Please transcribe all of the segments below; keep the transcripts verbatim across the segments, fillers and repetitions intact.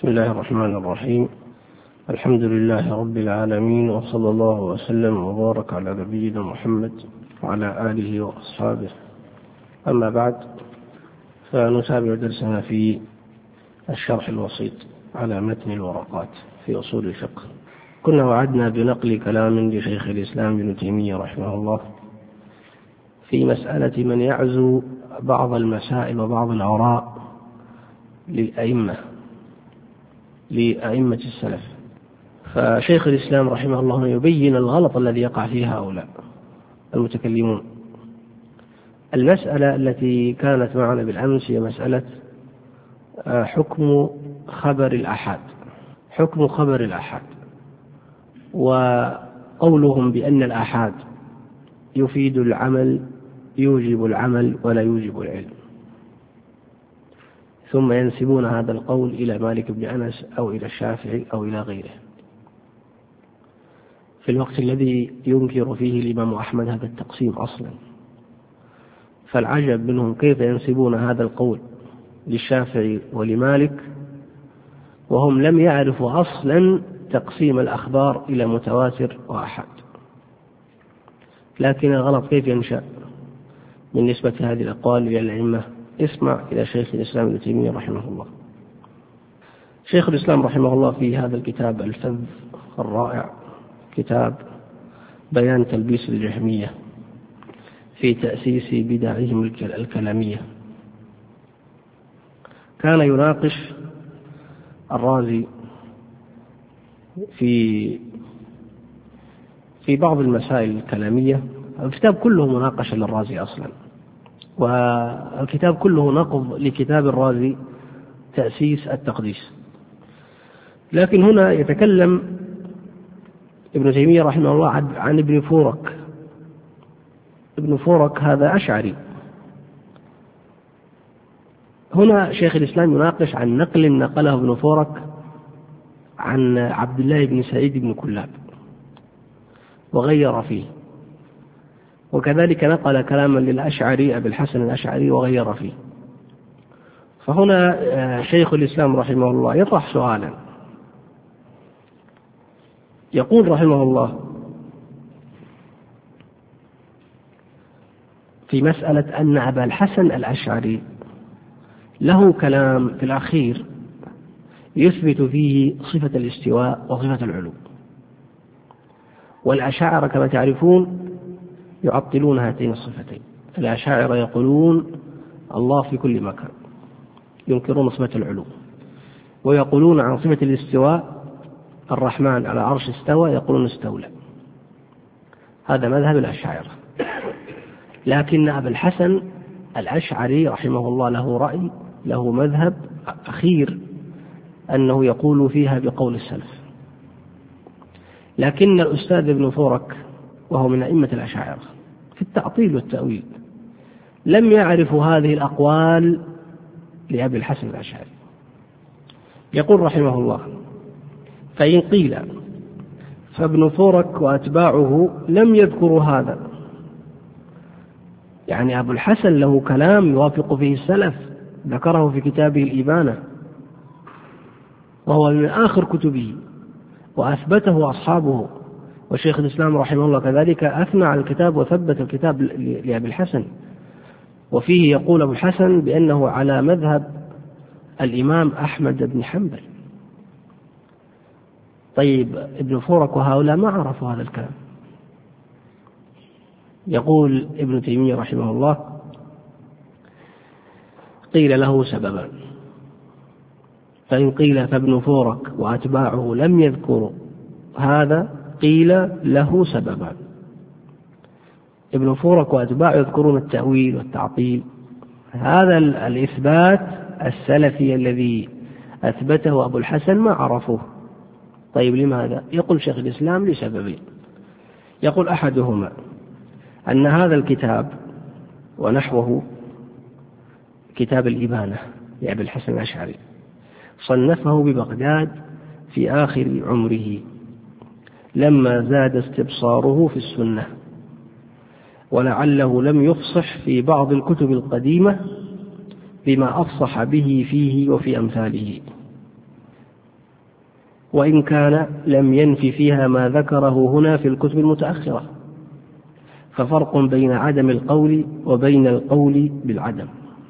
بسم الله الرحمن الرحيم. الحمد لله رب العالمين، وصلى الله وسلم وبارك على نبينا محمد وعلى آله وأصحابه. أما بعد، فنتابع درسنا في الشرح الوسيط على متن الورقات في أصول الفقه. كنا وعدنا بنقل كلام لشيخ الإسلام ابن تيمية رحمه الله في مسألة من يعزو بعض المسائل وبعض الآراء للأئمة لأئمة السلف. فشيخ الإسلام رحمه الله يبين الغلط الذي يقع فيه هؤلاء المتكلمون. المسألة التي كانت معنا بالأمس هي مسألة حكم خبر الآحاد حكم خبر الآحاد وقولهم بأن الآحاد يفيد العمل يوجب العمل ولا يوجب العلم، ثم ينسبون هذا القول إلى مالك بن أنس أو إلى الشافعي أو إلى غيره، في الوقت الذي ينكر فيه الإمام أحمد هذا التقسيم أصلا. فالعجب منهم كيف ينسبون هذا القول للشافعي ولمالك وهم لم يعرفوا أصلا تقسيم الأخبار إلى متواتر وأحاد. لكن الغلط كيف ينشأ من نسبة هذه الأقوال إلى الأئمة؟ اسمع إلى شيخ الإسلام ابن تيمية رحمه الله. شيخ الإسلام رحمه الله في هذا الكتاب الفذ الرائع، كتاب بيان تلبيس الجهمية في تأسيس بدعهم الكلامية، كان يناقش الرازي في في بعض المسائل الكلامية. الكتاب كله مناقشة للرازي أصلا، والكتاب كله نقض لكتاب الرازي تأسيس التقديس. لكن هنا يتكلم ابن تيمية رحمه الله عن ابن فورك. ابن فورك هذا أشعري. هنا شيخ الإسلام يناقش عن نقل نقله ابن فورك عن عبد الله بن سعيد بن كلاب وغير فيه، وكذلك نقل كلاما للأشعري أبي الحسن الأشعري وغير فيه. فهنا شيخ الإسلام رحمه الله يطرح سؤالا، يقول رحمه الله في مسألة أن أبا الحسن الأشعري له كلام في الأخير يثبت فيه صفة الاستواء وصفة العلو، والأشاعرة كما تعرفون يعطلون هاتين الصفتين. الأشاعرة يقولون الله في كل مكان، ينكرون صفة العلو، ويقولون عن صفة الاستواء الرحمن على عرش استوى، يقولون استولى. هذا مذهب الأشاعرة. لكن أبا الحسن الأشعري رحمه الله له رأي، له مذهب أخير أنه يقول فيها بقول السلف. لكن الأستاذ ابن فورك وهو من أئمة الأشاعرة في التعطيل والتأويل لم يعرفوا هذه الأقوال لأبي الحسن الأشعري. يقول رحمه الله: فإن قيل فابن فورك وأتباعه لم يذكروا هذا، يعني أبو الحسن له كلام يوافق فيه السلف، ذكره في كتابه الإبانة وهو من آخر كتبه وأثبته أصحابه، وشيخ الإسلام رحمه الله كذلك أثنى على الكتاب وثبت الكتاب لأبي الحسن، وفيه يقول أبو الحسن بأنه على مذهب الإمام أحمد بن حنبل. طيب ابن فورك وهؤلاء ما عرفوا هذا الكلام. يقول ابن تيمية رحمه الله: قيل له سببا. فإن قيل فابن فورك وأتباعه لم يذكروا هذا، قيل له سببا. ابن فورك وأتباعه يذكرون التأويل والتعطيل، هذا الإثبات السلفي الذي أثبته أبو الحسن ما عرفوه. طيب لماذا؟ يقول شيخ الإسلام لسببين. يقول أحدهما أن هذا الكتاب ونحوه كتاب الإبانة لأبي الحسن الأشعري صنفه ببغداد في آخر عمره لما زاد استبصاره في السنة، ولعله لم يفصح في بعض الكتب القديمة بما أفصح به فيه وفي أمثاله. وإن كان لم ينفي فيها ما ذكره هنا في الكتب المتأخرة، ففرق بين عدم القول وبين القول بالعدم.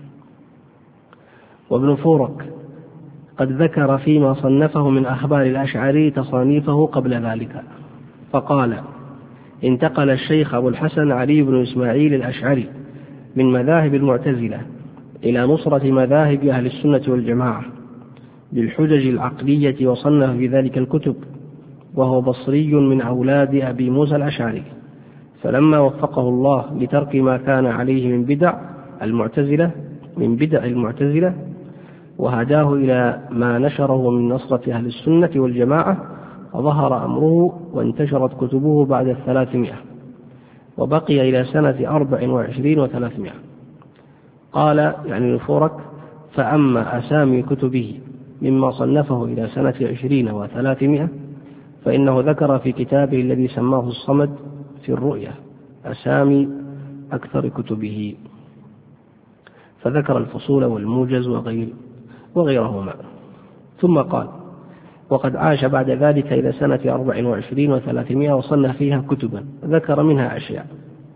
وابن فورك قد ذكر فيما صنفه من أخبار الأشعري تصانيفه قبل ذلك، فقال: انتقل الشيخ أبو الحسن علي بن إسماعيل الأشعري من مذاهب المعتزلة إلى نصرة مذاهب أهل السنة والجماعة بالحجج العقلية، وصنف في ذلك الكتب، وهو بصري من أولاد أبي موسى الأشعري. فلما وفقه الله لترك ما كان عليه من بدع المعتزلة من بدع المعتزلة وهداه إلى ما نشره من نصرة أهل السنة والجماعة، وظهر أمره وانتشرت كتبه بعد الثلاثمائة، وبقي إلى سنة أربع وعشرين وثلاثمائة. قال يعني الفورك: فأما أسامي كتبه مما صنفه إلى سنة عشرين وثلاثمائة فإنه ذكر في كتابه الذي سماه الصمد في الرؤية أسامي أكثر كتبه، فذكر الفصول والموجز وغير وغيرهما. ثم قال: وقد عاش بعد ذلك إلى سنة أربع وعشرين وثلاثمائة وصنف فيها كتبا ذكر منها أشياء.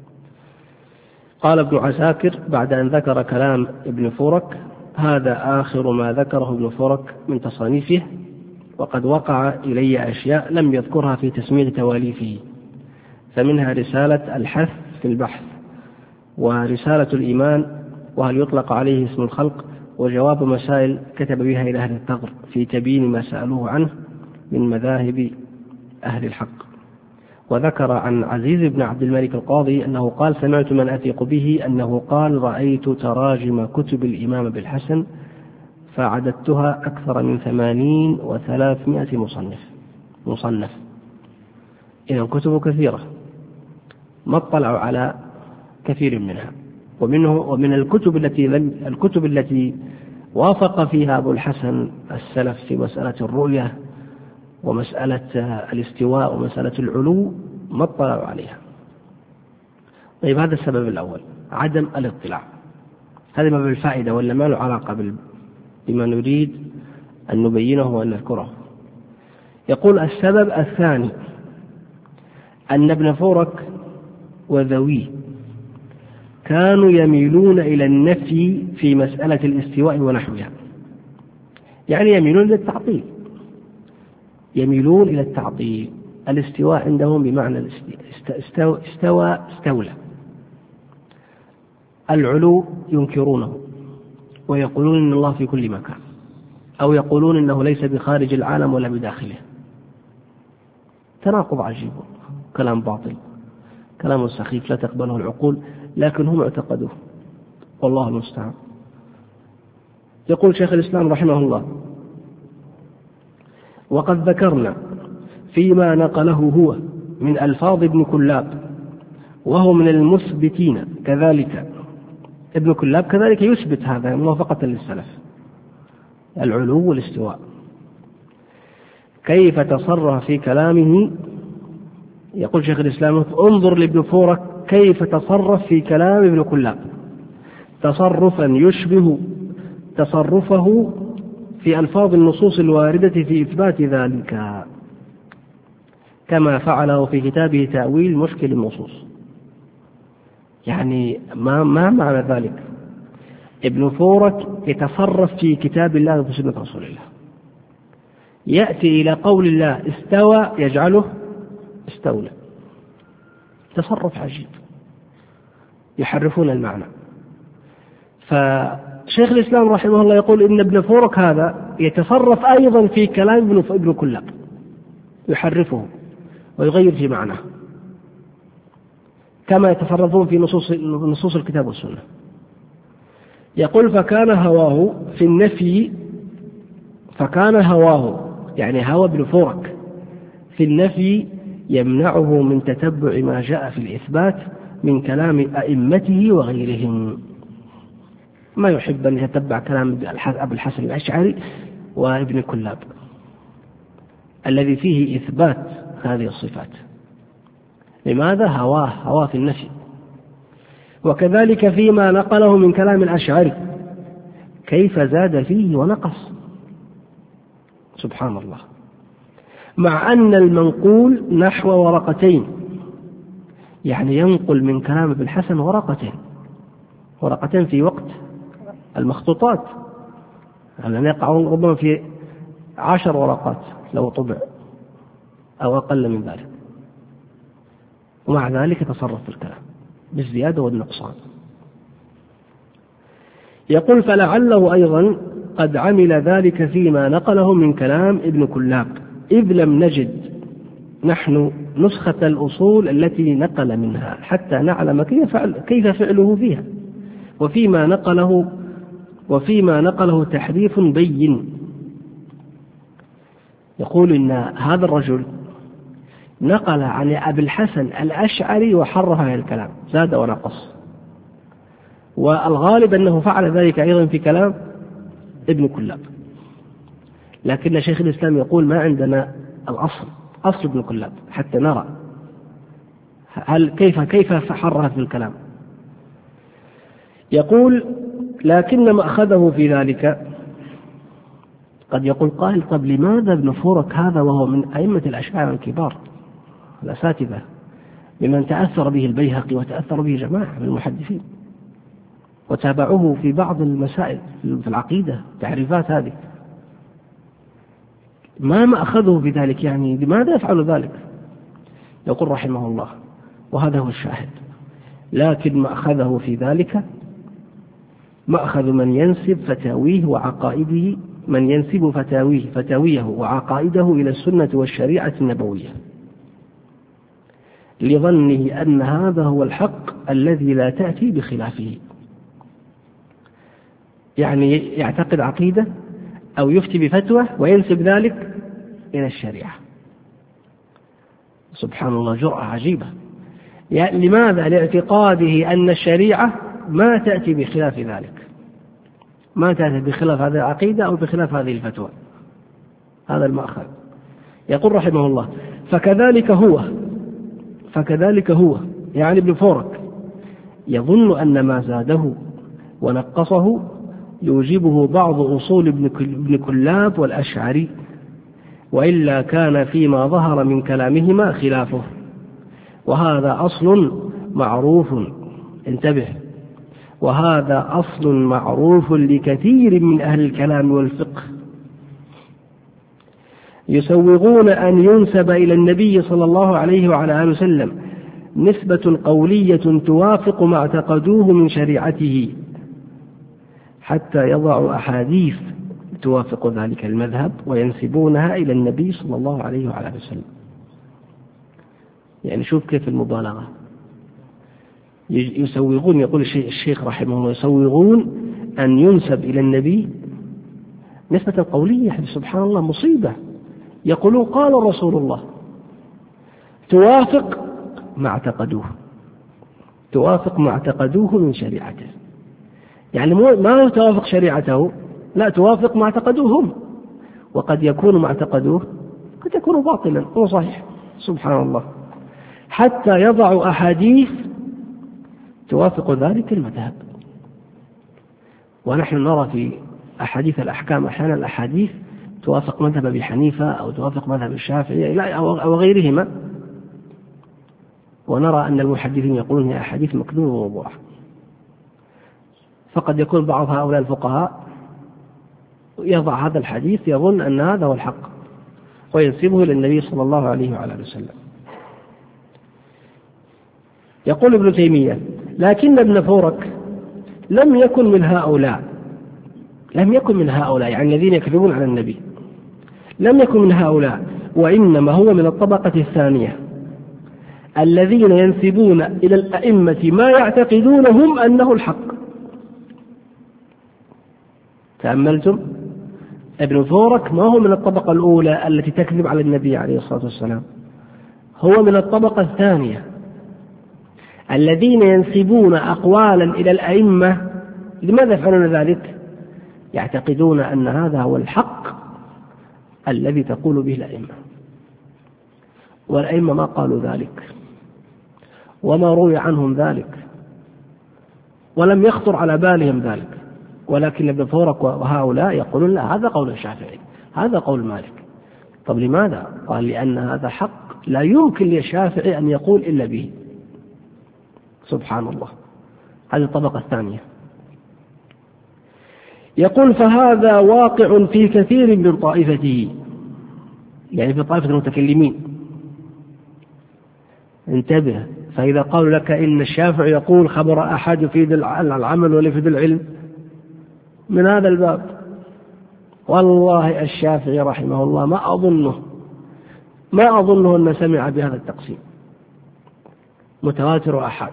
قال ابن عساكر بعد أن ذكر كلام ابن فورك: هذا آخر ما ذكره ابن فورك من تصانيفه، وقد وقع إلي أشياء لم يذكرها في تسمية تواليفه، فمنها رسالة الحث في البحث، ورسالة الإيمان وهل يطلق عليه اسم الخلق، وجواب مسائل كتب بها إلى أهل الثغر في تبيين ما سألوه عنه من مذاهب أهل الحق. وذكر عن عزيز بن عبد الملك القاضي أنه قال: سمعت من أثق به أنه قال: رأيت تراجم كتب الإمام بالحسن فعددتها أكثر من ثمانين وثلاثمائة مصنف مصنف إذن كتب كثيرة، ما اطلعوا على كثير منها. ومنه ومن الكتب التي الكتب التي وافق فيها أبو الحسن السلف في مسألة الرؤية ومسألة الاستواء ومسألة العلو ما اطلعوا عليها. طيب، هذا السبب الأول، عدم الاطلاع. هذا ما بالفائدة ولا ما له علاقة بما نريد أن نبينه وأن نذكره. يقول: السبب الثاني أن ابن فورك وذويه كانوا يميلون إلى النفي في مسألة الاستواء ونحوها، يعني يميلون إلى التعطيل يميلون إلى التعطيل الاستواء عندهم بمعنى استوى استوى استولى. العلو ينكرونه ويقولون إن الله في كل مكان، أو يقولون إنه ليس بخارج العالم ولا بداخله. تناقض عجيب، كلام باطل، كلام سخيف لا تقبله العقول، لكن هم اعتقدوه، والله المستعان. يقول شيخ الإسلام رحمه الله: وقد ذكرنا فيما نقله هو من ألفاظ ابن كلاب، وهو من المثبتين كذلك. ابن كلاب كذلك يثبت هذا موافقة للسلف، العلو والاستواء. كيف تصرف في كلامه؟ يقول شيخ الإسلام: انظر لابن فورك كيف تصرف في كلام ابن كلاب تصرفا يشبه تصرفه في ألفاظ النصوص الواردة في إثبات ذلك، كما فعله في كتابه تأويل مشكل النصوص. يعني ما, ما معنى ذلك؟ ابن فورك يتصرف في كتاب الله وفي سنة رسول الله، يأتي إلى قول الله استوى يجعله استولى. تصرف عجيب، يحرفون المعنى. فشيخ الإسلام رحمه الله يقول إن ابن فورك هذا يتصرف أيضا في كلام ابن كلاب، يحرفه ويغير في معناه كما يتصرفون في نصوص نصوص الكتاب والسنة. يقول: فكان هواه في النفي فكان هواه يعني هوى ابن فورك في النفي يمنعه من تتبع ما جاء في الإثبات من كلام أئمته وغيرهم. ما يحب أن يتبع كلام أبي الحسن الأشعري وابن كلاب الذي فيه إثبات هذه الصفات. لماذا؟ هواه هواه في النفي. وكذلك فيما نقله من كلام الأشعري كيف زاد فيه ونقص، سبحان الله. مع أن المنقول نحو ورقتين، يعني ينقل من كلام ابن الحسن ورقتين، ورقتين في وقت المخطوطات، يعني يقعون ربما في عشر ورقات لو طبع أو أقل من ذلك، ومع ذلك تصرف في الكلام بالزيادة والنقصان. يقول فلعله أيضا قد عمل ذلك فيما نقله من كلام ابن كلاب، إذ لم نجد نحن نسخة الأصول التي نقل منها حتى نعلم كيف فعل كيف فعله فيها، وفيما نقله وفيما نقله تحريف بين. يقول إن هذا الرجل نقل عن أبي الحسن الأشعري وحرف هذا الكلام، زاد ونقص، والغالب أنه فعل ذلك أيضا في كلام ابن كلاب، لكن شيخ الإسلام يقول ما عندنا الأصل، أصل ابن كلاب حتى نرى هل كيف كيف حرف في الكلام. يقول لكن ما أخذه في ذلك، قد يقول قائل طب لماذا ابن فورك هذا وهو من أئمة الأشاعرة الكبار الأساتذة بمن تأثر به البيهقي وتأثر به جماعة من المحدثين وتابعوه في بعض المسائل في العقيدة تعريفات هذه، ما ما أخذه في ذلك، يعني لماذا يفعل ذلك؟ يقول رحمه الله وهذا هو الشاهد، لكن ما أخذه في ذلك مأخذ من ينسب فتاويه وعقائده من ينسب فتاويه فتاويه وعقائده إلى السنة والشريعة النبوية، لظنه أن هذا هو الحق الذي لا تأتي بخلافه، يعني يعتقد عقيدة أو يفتي بفتوى وينسب ذلك إلى الشريعة. سبحان الله، جرأة عجيبة. يعني لماذا؟ لاعتقاده أن الشريعة ما تأتي بخلاف ذلك، ما تأتي بخلاف هذه العقيدة أو بخلاف هذه الفتوى. هذا المأخذ. يقول رحمه الله فكذلك هو فكذلك هو يعني ابن فورك يظن أن ما زاده ونقصه يوجبه بعض أصول ابن كلاب والأشعري، وإلا كان فيما ظهر من كلامهما خلافه، وهذا أصل معروف، انتبه، وهذا أصل معروف لكثير من أهل الكلام والفقه، يسوغون أن ينسب إلى النبي صلى الله عليه وعلى آله وسلم نسبة قولية توافق ما اعتقدوه من شريعته، حتى يضعوا أحاديث توافق ذلك المذهب وينسبونها إلى النبي صلى الله عليه وعلى آله وسلم. يعني شوف كيف المبالغة، يسوغون، يقول الشيخ رحمه الله يسوغون أن ينسب إلى النبي نسبة قولية، سبحان الله مصيبة، يقولون قال رسول الله توافق ما اعتقدوه توافق ما اعتقدوه من شريعته، يعني ما توافق شريعته، لا توافق ما اعتقدوهم، وقد يكون ما اعتقدوه قد يكون باطلا هو صحيح، سبحان الله، حتى يضعوا أحاديث توافق ذلك المذهب. ونحن نرى في أحاديث الأحكام أحيانا الأحاديث توافق مذهب أبي حنيفة أو توافق مذهب الشافعي أو غيرهما، ونرى أن المحدثين يقولون هي أحاديث مكذوبة وموضوعة، فقد يكون بعض هؤلاء الفقهاء يضع هذا الحديث يظن أن هذا هو الحق وينسبه للنبي صلى الله عليه وعلى آله وسلم. يقول ابن تيمية لكن ابن فورك لم يكن من هؤلاء لم يكن من هؤلاء يعني الذين يكذبون على النبي، لم يكن من هؤلاء، وإنما هو من الطبقة الثانية الذين ينسبون إلى الأئمة ما يعتقدون هم أنه الحق. تأملتم؟ ابن فورك ما هو من الطبقة الأولى التي تكذب على النبي عليه الصلاة والسلام، هو من الطبقة الثانية الذين ينسبون أقوالا إلى الأئمة. لماذا يفعلون ذلك؟ يعتقدون أن هذا هو الحق الذي تقول به الأئمة، والأئمة ما قالوا ذلك وما روي عنهم ذلك ولم يخطر على بالهم ذلك، ولكن ابن فورك وهؤلاء يقولون لا، هذا قول الشافعي، هذا قول مالك، طب لماذا؟ قال لأن هذا حق لا يمكن للشافعي أن يقول إلا به. سبحان الله. هذه الطبقة الثانية. يقول فهذا واقع في كثير من طائفته، يعني في طائفة المتكلمين. انتبه، فإذا قالوا لك إن الشافعي يقول خبر أحد يفيد العمل ولا يفيد العلم من هذا الباب، والله الشافعي رحمه الله ما أظنه ما أظنه أن سمع بهذا التقسيم متواتر وأحد.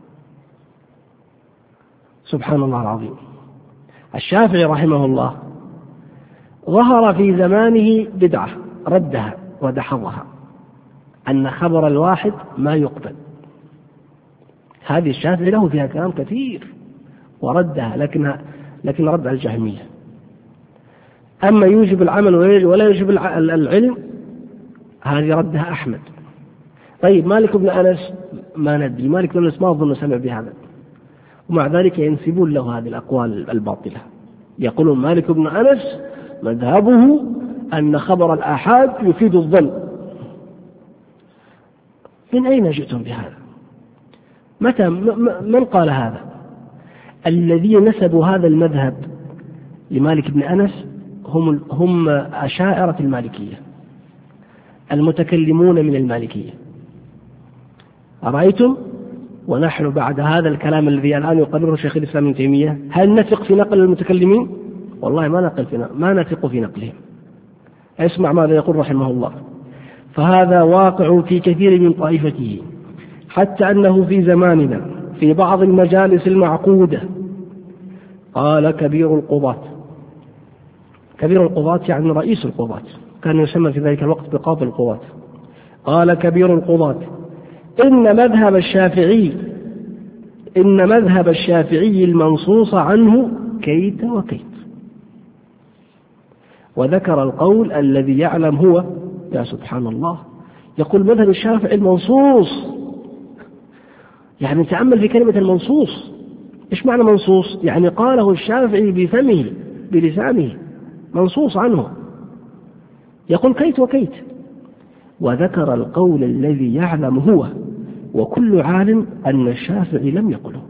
سبحان الله العظيم. الشافعي رحمه الله ظهر في زمانه بدعة ردها ودحضها، أن خبر الواحد ما يقبل. هذه الشافعي له فيها كلام كثير وردها، لكن لكن رد على الجهمية. أما يوجب العمل ولا يوجب العلم، هذه ردها أحمد. طيب مالك بن أنس ما ندري، مالك بن أنس ما أظن سمع بهذا، ومع ذلك ينسبون له هذه الأقوال الباطلة. يقولون مالك بن أنس مذهبه أن خبر الآحاد يفيد الظن. من أين جئتم بهذا؟ متى من قال هذا؟ الذين نسبوا هذا المذهب لمالك بن أنس هم هم أشاعرة المالكية المتكلمون من المالكية. أرأيتم؟ ونحن بعد هذا الكلام الذي الآن يقرره شيخ الإسلام ابن تيمية هل نثق في نقل المتكلمين؟ والله ما نقل في ما نثق في نقلهم. اسمع ماذا يقول رحمه الله: فهذا واقع في كثير من طائفته، حتى أنه في زماننا في بعض المجالس المعقودة قال كبير القضاة. كبير القضاة يعني رئيس القضاة، كان يسمى في ذلك الوقت بقاضي القضاة. قال كبير القضاة: إن مذهب الشافعي إن مذهب الشافعي المنصوص عنه كيت وكيت. وذكر القول الذي يعلم هو. يا سبحان الله، يقول مذهب الشافعي المنصوص، يعني تأمل في كلمة المنصوص. إيش معنى منصوص؟ يعني قاله الشافعي بفمه بلسانه، منصوص عنه. يقول كيت وكيت. وذكر القول الذي يعلم هو وكل عالم أن الشافعي لم يقله.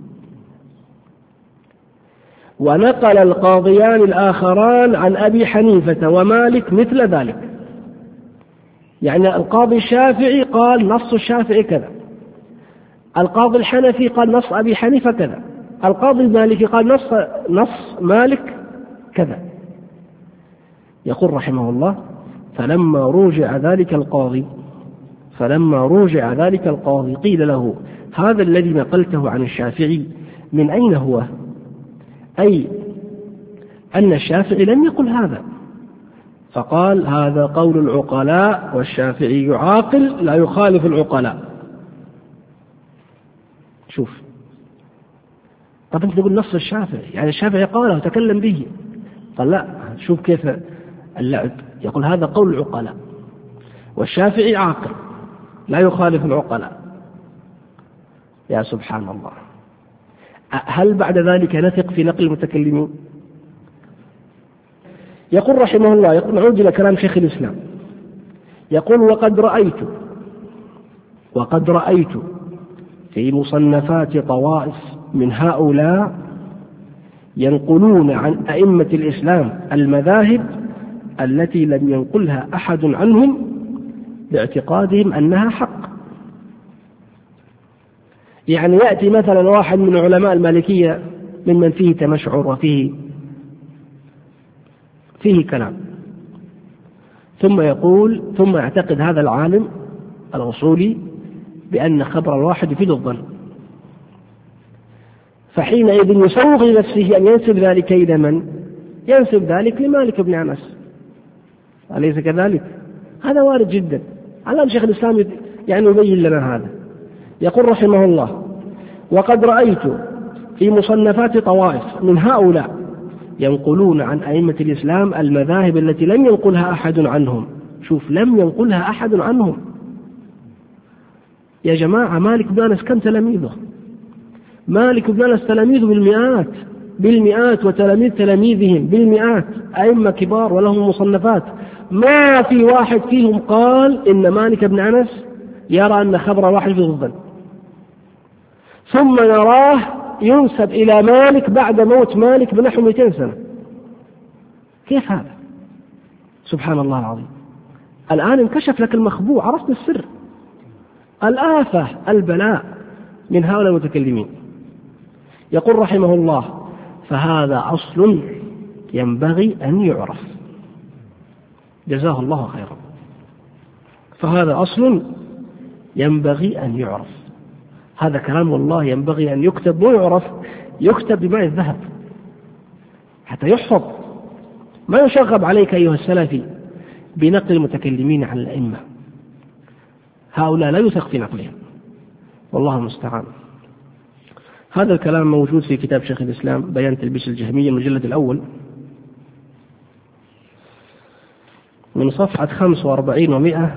ونقل القاضيان الآخران عن أبي حنيفة ومالك مثل ذلك. يعني القاضي الشافعي قال نص الشافعي كذا، القاضي الحنفي قال نص أبي حنيفة كذا، القاضي المالكي قال نص نص مالك كذا. يقول رحمه الله: فلما روجع ذلك القاضي فلما روجع ذلك القاضي قيل له: هذا الذي نقلته عن الشافعي من أين هو؟ أي أن الشافعي لم يقل هذا. فقال: هذا قول العقلاء، والشافعي عاقل لا يخالف العقلاء. شوف، طب أنت تقول نص الشافعي، يعني الشافعي قاله وتكلم به. قال لا، شوف كيف اللعب. يقول هذا قول العقلاء، والشافعي عاقل لا يخالف العقلاء. يا سبحان الله. هل بعد ذلك نثق في نقل المتكلمين؟ يقول رحمه الله، يقول نعود إلى كلام شيخ الإسلام، يقول: وقد رأيت وقد رأيت في مصنفات طوائف من هؤلاء ينقلون عن أئمة الإسلام المذاهب التي لم ينقلها أحد عنهم باعتقادهم أنها حق. يعني يأتي مثلا واحد من علماء المالكية ممن فيه تمشعر وفيه فيه كلام، ثم يقول ثم يعتقد هذا العالم الأصولي بأن خبر الواحد يفيد الظن، فحينئذ يسوغ لنفسه أن ينسب ذلك إلى من؟ ينسب ذلك لمالك بن أنس، أليس كذلك؟ هذا وارد جدا. الآن شيخ الإسلام يعني يبين لنا هذا. يقول رحمه الله: وقد رأيت في مصنفات طوائف من هؤلاء ينقلون عن أئمة الإسلام المذاهب التي لم ينقلها أحد عنهم. شوف، لم ينقلها أحد عنهم. يا جماعة، مالك بن أنس كم تلاميذه؟ مالك بن أنس تلاميذه بالمئات بالمئات وتلاميذ تلاميذهم بالمئات، أئمة كبار ولهم مصنفات، ما في واحد فيهم قال إن مالك بن أنس يرى أن خبر واحد فيه ضد، ثم نراه ينسب إلى مالك بعد موت مالك بنحو مئتين سنة. كيف هذا؟ سبحان الله العظيم. الآن انكشف لك المخبوء، عرفت السر. الآفة البلاء من هؤلاء المتكلمين. يقول رحمه الله: فهذا أصل ينبغي أن يعرف. جزاه الله خيرا. فهذا أصل ينبغي أن يعرف. هذا كلام والله ينبغي أن يكتب ويعرف، يكتب بماء الذهب حتى يحفظ. ما يشغب عليك أيها السلفي بنقل المتكلمين عن الأئمة، هؤلاء لا يثق في نقلهم، والله المستعان. هذا الكلام موجود في كتاب شيخ الإسلام بيان تلبيس الجهمية المجلد الأول من صفحة خمس وأربعين ومئة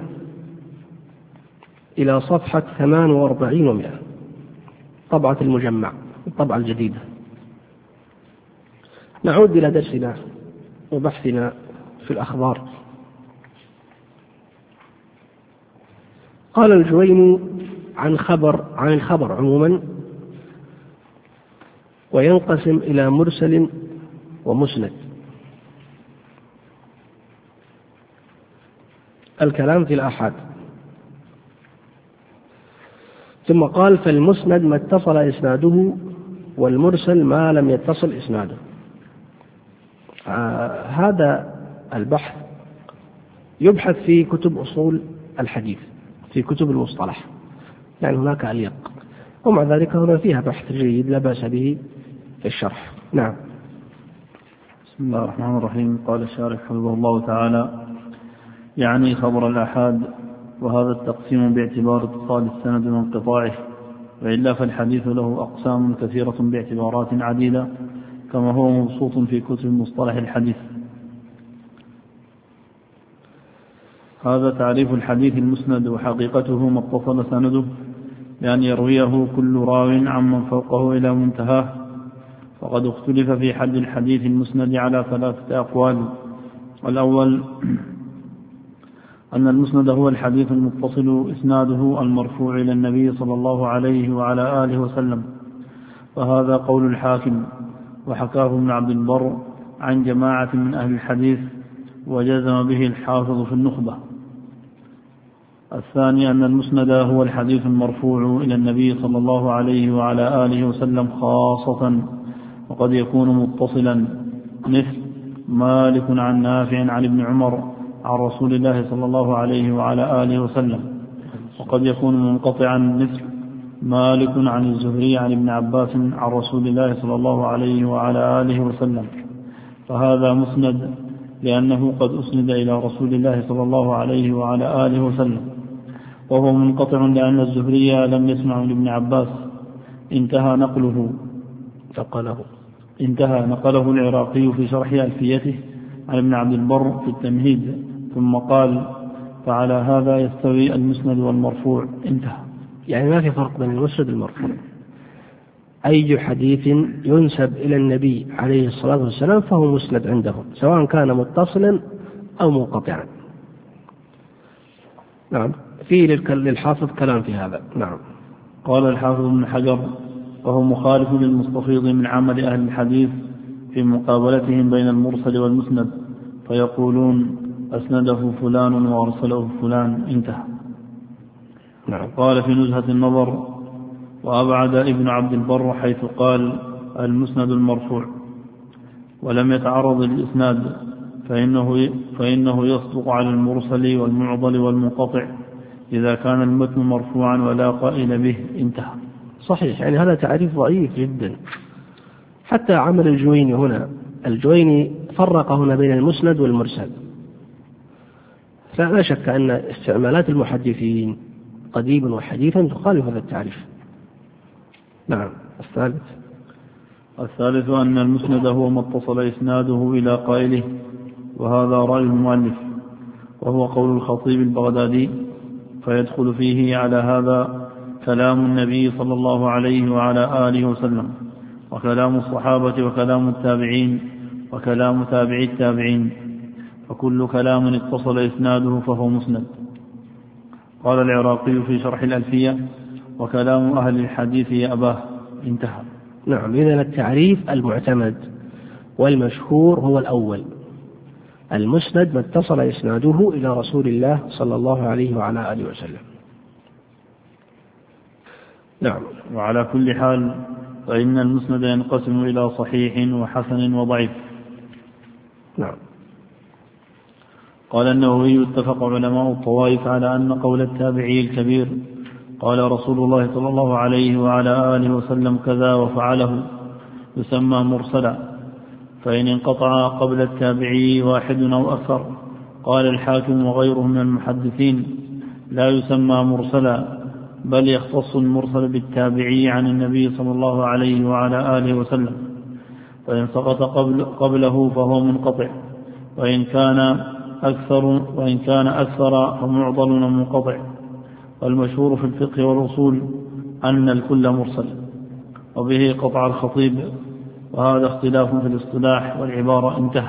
إلى صفحة ثمان وأربعين ومئة، طبعة المجمع، الطبعة الجديدة. نعود إلى درسنا وبحثنا في الأخبار. قال الجويني عن خبر عن الخبر عموما: وينقسم إلى مرسل ومسند. الكلام في الآحاد. ثم قال: فالمسند ما اتصل إسناده، والمرسل ما لم يتصل إسناده. آه هذا البحث يبحث في كتب أصول الحديث، في كتب المصطلح، يعني هناك أليق، ومع ذلك هنا فيها بحث جيد لا بأس به في الشرح. نعم. بسم الله الرحمن الرحيم. قال الشارح حفظه الله تعالى: يعني خبر الآحاد، وهذا التقسيم باعتبار اتصال السند وانقطاعه، وإلا فالحديث له أقسام كثيرة باعتبارات عديدة، كما هو مبسوط في كتب مصطلح الحديث. هذا تعريف الحديث المسند، وحقيقته ما اتصل سنده بأن يرويه كل راو عمن فوقه إلى منتهاه. وقد اختلف في حد الحديث المسند على ثلاثة أقوال. الأول أن المسند هو الحديث المتصل إسناده المرفوع إلى النبي صلى الله عليه وعلى آله وسلم، وهذا قول الحاكم، وحكاه ابن عبد البر عن جماعة من أهل الحديث، وجزم به الحافظ في النخبة. الثاني أن المسند هو الحديث المرفوع إلى النبي صلى الله عليه وعلى آله وسلم خاصة، وقد يكون متصلا، مثل مالك عن نافع عن ابن عمر عن رسول الله صلى الله عليه وعلى آله وسلم، وقد يكون منقطعا، مثل مالك عن الزهري عن ابن عباس عن رسول الله صلى الله عليه وعلى آله وسلم، فهذا مسند لأنه قد أسند إلى رسول الله صلى الله عليه وعلى آله وسلم. وهو منقطع لأن الزهري لم يسمع من ابن عباس، انتهى نقله نقله انتهى نقله العراقي في شرح ألفيته عن ابن عبد البر في التمهيد، ثم قال: فعلى هذا يستوي المسند والمرفوع. انتهى. يعني ما في فرق بين المسند والمرفوع. أي حديث ينسب إلى النبي عليه الصلاة والسلام فهو مسند عندهم، سواء كان متصلا أو منقطعا. نعم. في للحافظ كلام في هذا. نعم. قال الحافظ ابن حجر: وهو مخالف للمستفيض من عمل أهل الحديث في مقابلتهم بين المرسل والمسند، فيقولون أسنده فلان وأرسله فلان. انتهى. نعم. قال في نزهة النظر: وأبعد ابن عبد البر حيث قال المسند المرفوع، ولم يتعرض للإسناد، فإنه, فإنه يصدق على المرسل والمعضل والمنقطع إذا كان المتن مرفوعا ولا قائل به. انتهى. صحيح. يعني هذا تعريف ضعيف جدا. حتى عمل الجويني هنا، الجويني فرق هنا بين المسند والمرسل، فلا شك أن استعمالات المحدثين قديما وحديثا تخالف هذا التعريف. نعم. الثالث الثالث أن المسند هو ما اتصل إسناده إلى قائله، وهذا رأي المؤلف، وهو قول الخطيب البغدادي، فيدخل فيه على هذا كلام النبي صلى الله عليه وعلى آله وسلم، وكلام الصحابة، وكلام التابعين، وكلام تابعي التابعين. فكل كلام اتصل إسناده فهو مسند. قال العراقي في شرح الألفية: وكلام أهل الحديث يأباه. انتهى. نعم. إذن التعريف المعتمد والمشهور هو الأول، المسند ما اتصل إسناده إلى رسول الله صلى الله عليه وعلى آله وسلم. نعم. وعلى كل حال فإن المسند ينقسم إلى صحيح وحسن وضعيف. نعم. قال النووي: اتفق علماء الطوائف على أن قول التابعي الكبير قال رسول الله صلى الله عليه وعلى آله وسلم كذا وفعله يسمى مرسلا، فإن انقطع قبل التابعي واحد أو أكثر قال الحاكم وغيره من المحدثين لا يسمى مرسلا، بل يختص المرسل بالتابعي عن النبي صلى الله عليه وعلى آله وسلم، فإن سقط قبل قبله فهو منقطع، وإن كان أكثر وإن كان أكثر فمعضل ومنقطع. والمشهور في الفقه والأصول أن الكل مرسل، وبه قطع الخطيب، وهذا اختلاف في الاصطلاح والعبارة. انتهى.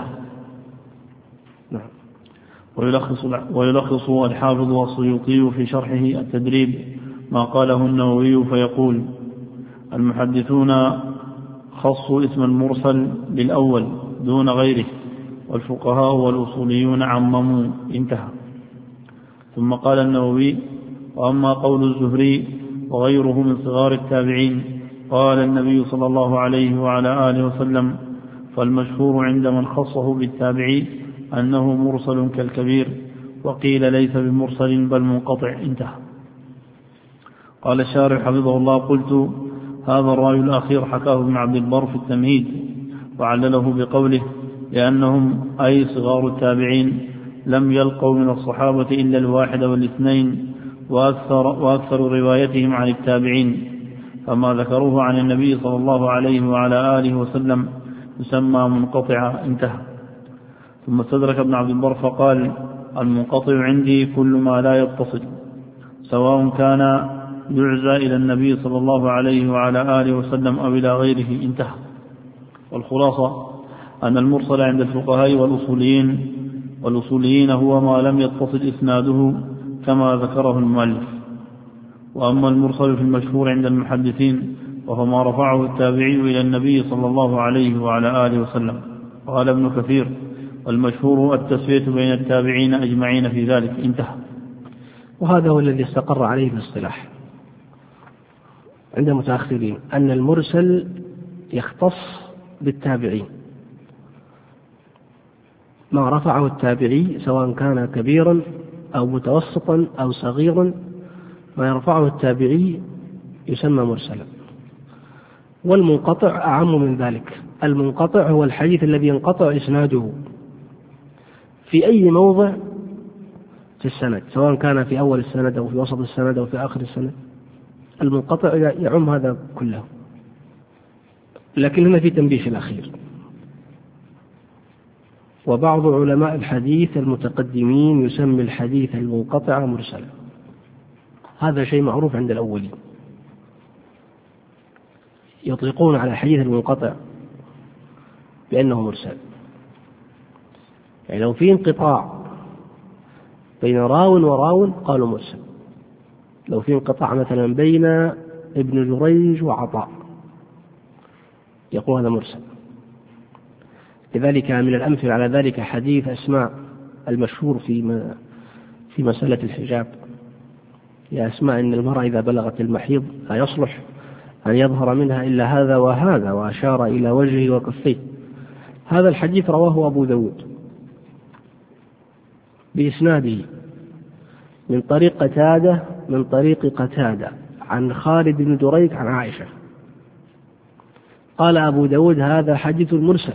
ويلخص, ويلخص الحافظ والسيوطي في شرحه التدريب ما قاله النووي فيقول: المحدثون خصوا اسم المرسل بالأول دون غيره، والفقهاء والأصوليون عمموا. انتهى. ثم قال النووي: وأما قول الزهري وغيره من صغار التابعين قال النبي صلى الله عليه وعلى آله وسلم، فالمشهور عند من خصه بالتابعي أنه مرسل كالكبير، وقيل ليس بمرسل بل منقطع. انتهى. قال الشارح حفظه الله: قلت هذا الرأي الأخير حكاه ابن عبد البر في التمهيد، وعلله بقوله: لأنهم أي صغار التابعين لم يلقوا من الصحابة إلا الواحد والاثنين، وأكثر, وأكثر روايتهم عن التابعين، فما ذكروه عن النبي صلى الله عليه وعلى آله وسلم يسمى منقطعا. انتهى. ثم استدرك ابن عبد البر فقال: المنقطع عندي كل ما لا يتصل، سواء كان يعزى إلى النبي صلى الله عليه وعلى آله وسلم أو إلى غيره. انتهى. والخلاصة أن المرسل عند الفقهاء والأصوليين والأصوليين هو ما لم يتصل إسناده كما ذكره المؤلف. وأما المرسل في المشهور عند المحدثين وهو ما رفعه التابعي إلى النبي صلى الله عليه وعلى آله وسلم. قال ابن كثير: والمشهور التسوية بين التابعين أجمعين في ذلك. انتهى. وهذا هو الذي استقر عليه الاصطلاح عند المتأخرين، أن المرسل يختص بالتابعين، ما رفعه التابعي سواء كان كبيرا أو متوسطا أو صغيرا، ما يرفعه التابعي يسمى مرسلا. والمنقطع أعم من ذلك، المنقطع هو الحديث الذي ينقطع إسناده في أي موضع في السند، سواء كان في أول السند أو في وسط السند أو في آخر السند، المنقطع يعم هذا كله. لكن هنا في تنبيه في الأخير: وبعض علماء الحديث المتقدمين يسمي الحديث المنقطع مرسلا. هذا شيء معروف عند الأولين، يطلقون على الحديث المنقطع بأنه مرسل. يعني لو في انقطاع بين راو وراو قالوا مرسل، لو في انقطاع مثلا بين ابن جريج وعطاء يقول هذا مرسل. لذلك من الأمثلة على ذلك حديث أسماء المشهور في في مسألة الحجاب: يا أسماء إن المرأة إذا بلغت المحيض لا يصلح أن يظهر منها إلا هذا وهذا، وأشار إلى وجهه وكفيه. هذا الحديث رواه أبو داود بإسناده من طريق قتادة من طريق قتادة عن خالد بن دريك عن عائشة. قال أبو داود: هذا حديث مرسل،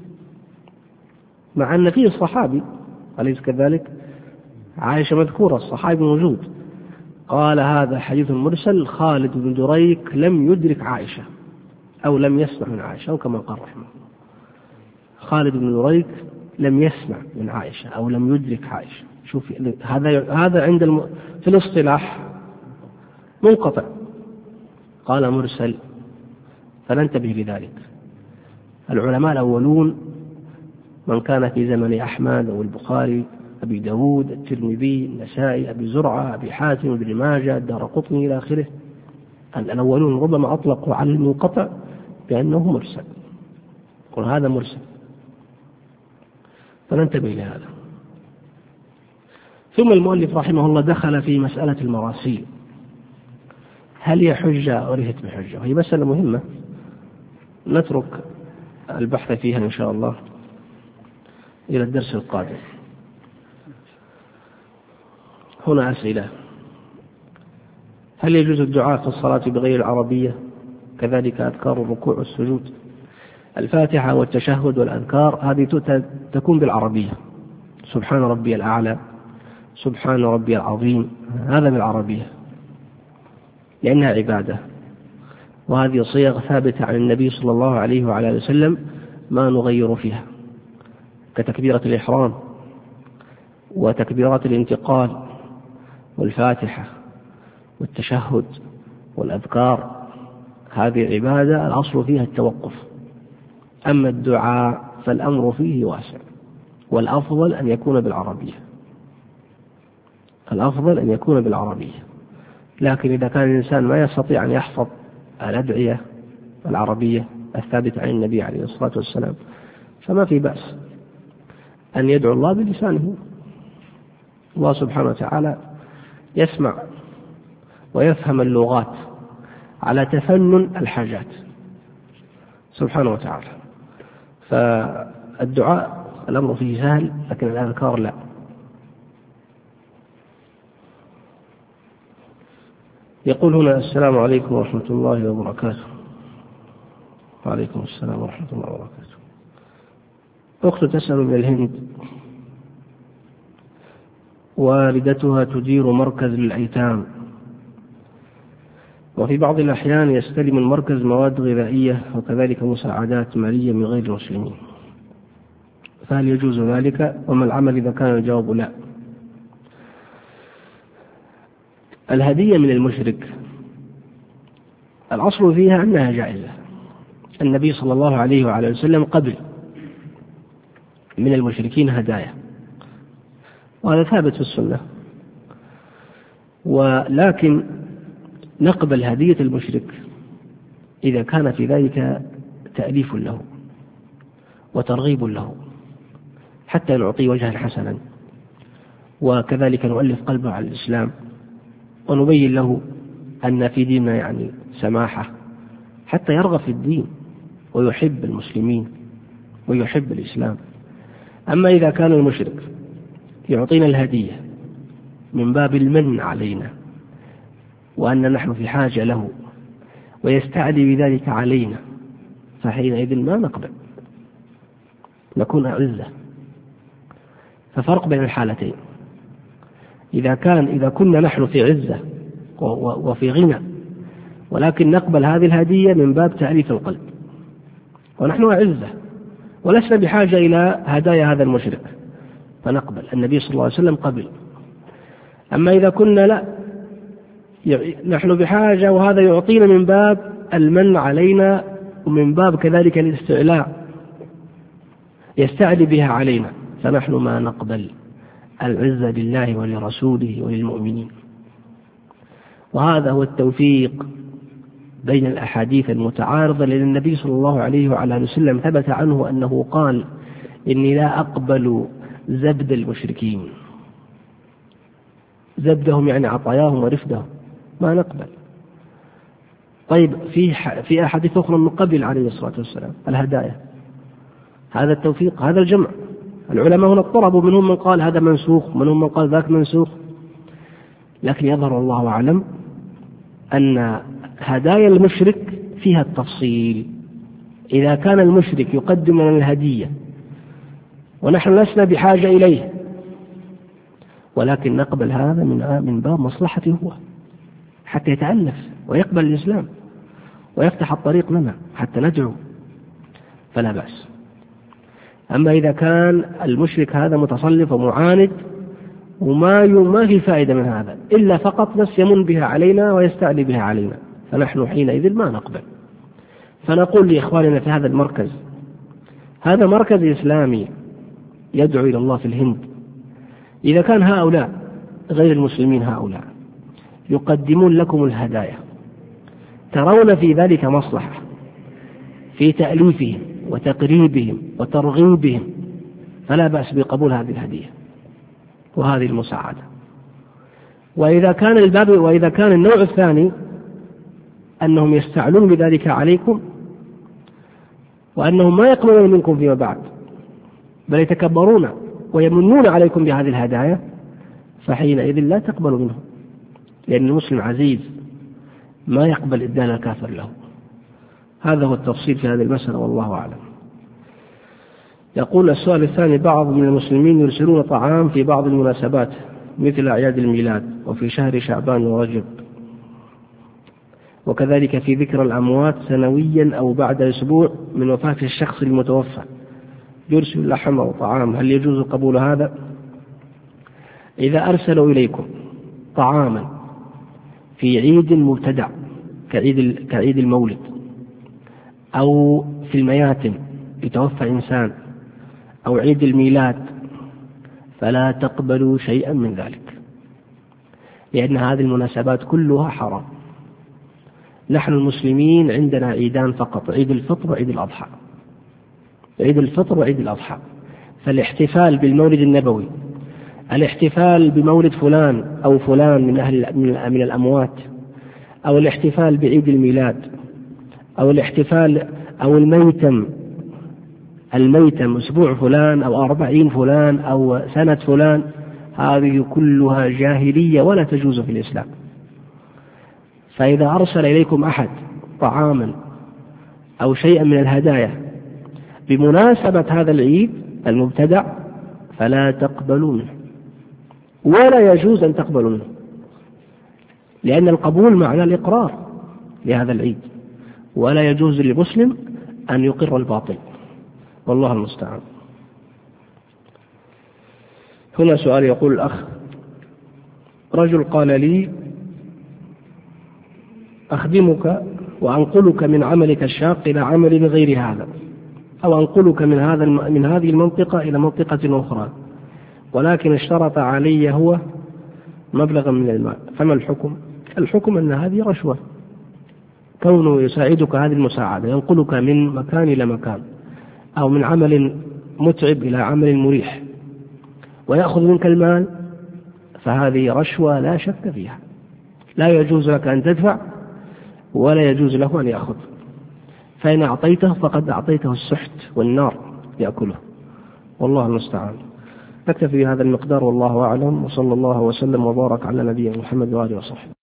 مع أن فيه الصحابي، أليس كذلك؟ عائشة مذكورة، الصحابي موجود. قال: هذا حديث مرسل، خالد بن دريك لم يدرك عائشة أو لم يسمع من عائشة، أو كما قال رحمه الله، خالد بن دريك لم يسمع من عائشة أو لم يدرك عائشة. شوف هذا هذا عند الم... في الاصطلاح منقطع. قال مرسل، فننتبه لذلك. العلماء الأولون من كان في زمن أحمد أو البخاري، أبي داود، الترمذي، النسائي، أبي زرعة، أبي حاتم، ابن ماجه، الدارقطني إلى آخره. الأولون ربما أطلقوا على المنقطع بأنه مرسل، وهذا مرسل، فننتبه لهذا. ثم المؤلف رحمه الله دخل في مسألة المراسيل، هل هي حجة أو ليست بحجة؟ وهي مسألة مهمة نترك البحث فيها إن شاء الله إلى الدرس القادم. هنا أسئلة: هل يجوز الدعاء في الصلاة بغير العربية؟ كذلك أذكار الركوع والسجود، الفاتحة والتشهد والأذكار هذه تكون بالعربية، سبحان ربي الأعلى، سبحان ربي العظيم، هذا بالعربية لأنها عبادة، وهذه صيغ ثابتة عن النبي صلى الله عليه وعلى آله وسلم ما نغير فيها، كتكبيرة الإحرام وتكبيرات الانتقال والفاتحة والتشهد والأذكار، هذه عبادة الأصل فيها التوقف. أما الدعاء فالأمر فيه واسع، والأفضل أن يكون بالعربية، الأفضل أن يكون بالعربية. لكن إذا كان الإنسان ما يستطيع أن يحفظ الأدعية العربية الثابتة عن النبي عليه الصلاة والسلام فما في بأس أن يدعو الله بلسانه. الله سبحانه وتعالى يسمع ويفهم اللغات على تفنن الحاجات سبحانه وتعالى. فالدعاء الأمر فيه سهل، لكن الأذكار لا. يقول هنا: السلام عليكم ورحمة الله وبركاته. وعليكم السلام ورحمة الله وبركاته. أخت تسأل من الهند، والدتها تدير مركز للأيتام، وفي بعض الأحيان يستلم المركز مواد غذائية وكذلك مساعدات مالية من غير المسلمين، فهل يجوز ذلك؟ وما العمل إذا كان الجواب لا؟ الهدية من المشرك الأصل فيها أنها جائزة، النبي صلى الله عليه وعلى وسلم قبل من المشركين هدايا، وهذا ثابت في السنة. ولكن نقبل هدية المشرك إذا كان في ذلك تأليف له وترغيب له حتى نعطيه وجها حسنا، وكذلك نؤلف قلبه على الإسلام، ونبين له أن في ديننا يعني سماحة حتى يرغب في الدين ويحب المسلمين ويحب الإسلام. أما إذا كان المشرك يعطينا الهدية من باب المن علينا وأن نحن في حاجة له ويستعدي بذلك علينا، فحينئذ ما نقبل، نكون أعزة. ففرق بين الحالتين: إذا كان إذا كنا نحن في عزة وفي غنى ولكن نقبل هذه الهدية من باب تأليف القلب، ونحن أعزة ولسنا بحاجة إلى هدايا هذا المشرك، فنقبل، النبي صلى الله عليه وسلم قبل. أما إذا كنا لا، نحن بحاجة وهذا يعطينا من باب المن علينا ومن باب كذلك الاستعلاء يستعلي بها علينا، فنحن ما نقبل، العزة لله ولرسوله وللمؤمنين. وهذا هو التوفيق بين الأحاديث المتعارضة، لأن النبي صلى الله عليه وعلى آله وسلم ثبت عنه أنه قال: إني لا أقبل زبد المشركين، زبدهم يعني عطاياهم ورفدهم، ما نقبل. طيب في في أحاديث أخرى من قبل عليه الصلاة والسلام الهدايا، هذا التوفيق، هذا الجمع. العلماء هنا اضطربوا، منهم من قال هذا منسوخ، منهم من قال ذاك منسوخ، لكن يظهر الله أعلم أن هدايا المشرك فيها التفصيل. إذا كان المشرك يقدم لنا الهدية ونحن لسنا بحاجة إليه ولكن نقبل هذا من من باب مصلحته هو، حتى يتألف ويقبل الإسلام ويفتح الطريق لنا حتى ندعو، فلا بأس. أما إذا كان المشرك هذا متصلف ومعاند وما ما في فائدة من هذا إلا فقط بس يمن بها علينا ويستعلي بها علينا، فنحن حينئذ ما نقبل. فنقول لإخواننا في هذا المركز، هذا مركز إسلامي يدعو إلى الله في الهند، إذا كان هؤلاء غير المسلمين هؤلاء يقدمون لكم الهدايا ترون في ذلك مصلحة في تأليفهم وتقريبهم وترغيبهم، فلا بأس بقبول هذه الهدية وهذه المساعدة. وإذا كان الباب وإذا كان النوع الثاني أنهم يستعلون بذلك عليكم وأنهم ما يقبلون منكم فيما بعد بل يتكبرون ويمنون عليكم بهذه الهدايا، فحينئذ لا تقبلوا منهم، لأن المسلم عزيز ما يقبل إدان الكافر له. هذا هو التفصيل في هذه المسألة والله أعلم. يقول السؤال الثاني: بعض من المسلمين يرسلون طعام في بعض المناسبات مثل أعياد الميلاد وفي شهر شعبان ورجب، وكذلك في ذكر الأموات سنويا أو بعد أسبوع من وفاة الشخص المتوفى يرسل لحم أو طعام، هل يجوز قبول هذا؟ إذا أرسلوا إليكم طعاما في عيد مبتدع كعيد كعيد المولد أو في المياتم يتوفى إنسان أو عيد الميلاد فلا تقبلوا شيئا من ذلك، لأن هذه المناسبات كلها حرام. نحن المسلمين عندنا عيدان فقط: عيد الفطر وعيد الأضحى. عيد الفطر وعيد الأضحى، فالاحتفال بالمولد النبوي، الاحتفال بمولد فلان أو فلان من أهل من الأموات، أو الاحتفال بعيد الميلاد، أو الاحتفال أو الميتم الميتم أسبوع فلان أو أربعين فلان أو سنة فلان، هذه كلها جاهلية ولا تجوز في الإسلام. فإذا أرسل إليكم أحد طعاما أو شيئا من الهدايا بمناسبة هذا العيد المبتدع فلا تقبلوا منه ولا يجوز أن تقبلوا منه، لأن القبول معنى الإقرار لهذا العيد، ولا يجوز للمسلم أن يقر الباطل، والله المستعان. هنا سؤال يقول الأخ: رجل قال لي أخدمك وأنقلك من عملك الشاق إلى عمل غير هذا، أو أنقلك من هذا من هذه المنطقة إلى منطقة أخرى، ولكن اشترط علي هو مبلغا من المال، فما الحكم؟ الحكم أن هذه رشوة، كونه يساعدك هذه المساعدة، ينقلك من مكان إلى مكان أو من عمل متعب إلى عمل مريح ويأخذ منك المال، فهذه رشوة لا شك فيها، لا يجوز لك أن تدفع ولا يجوز له أن يأخذ، فإن أعطيته فقد أعطيته السحت والنار يأكله، والله المستعان. نكتفي بهذا المقدار والله أعلم، وصلى الله وسلم وبارك على نبينا محمد وآله وصحبه.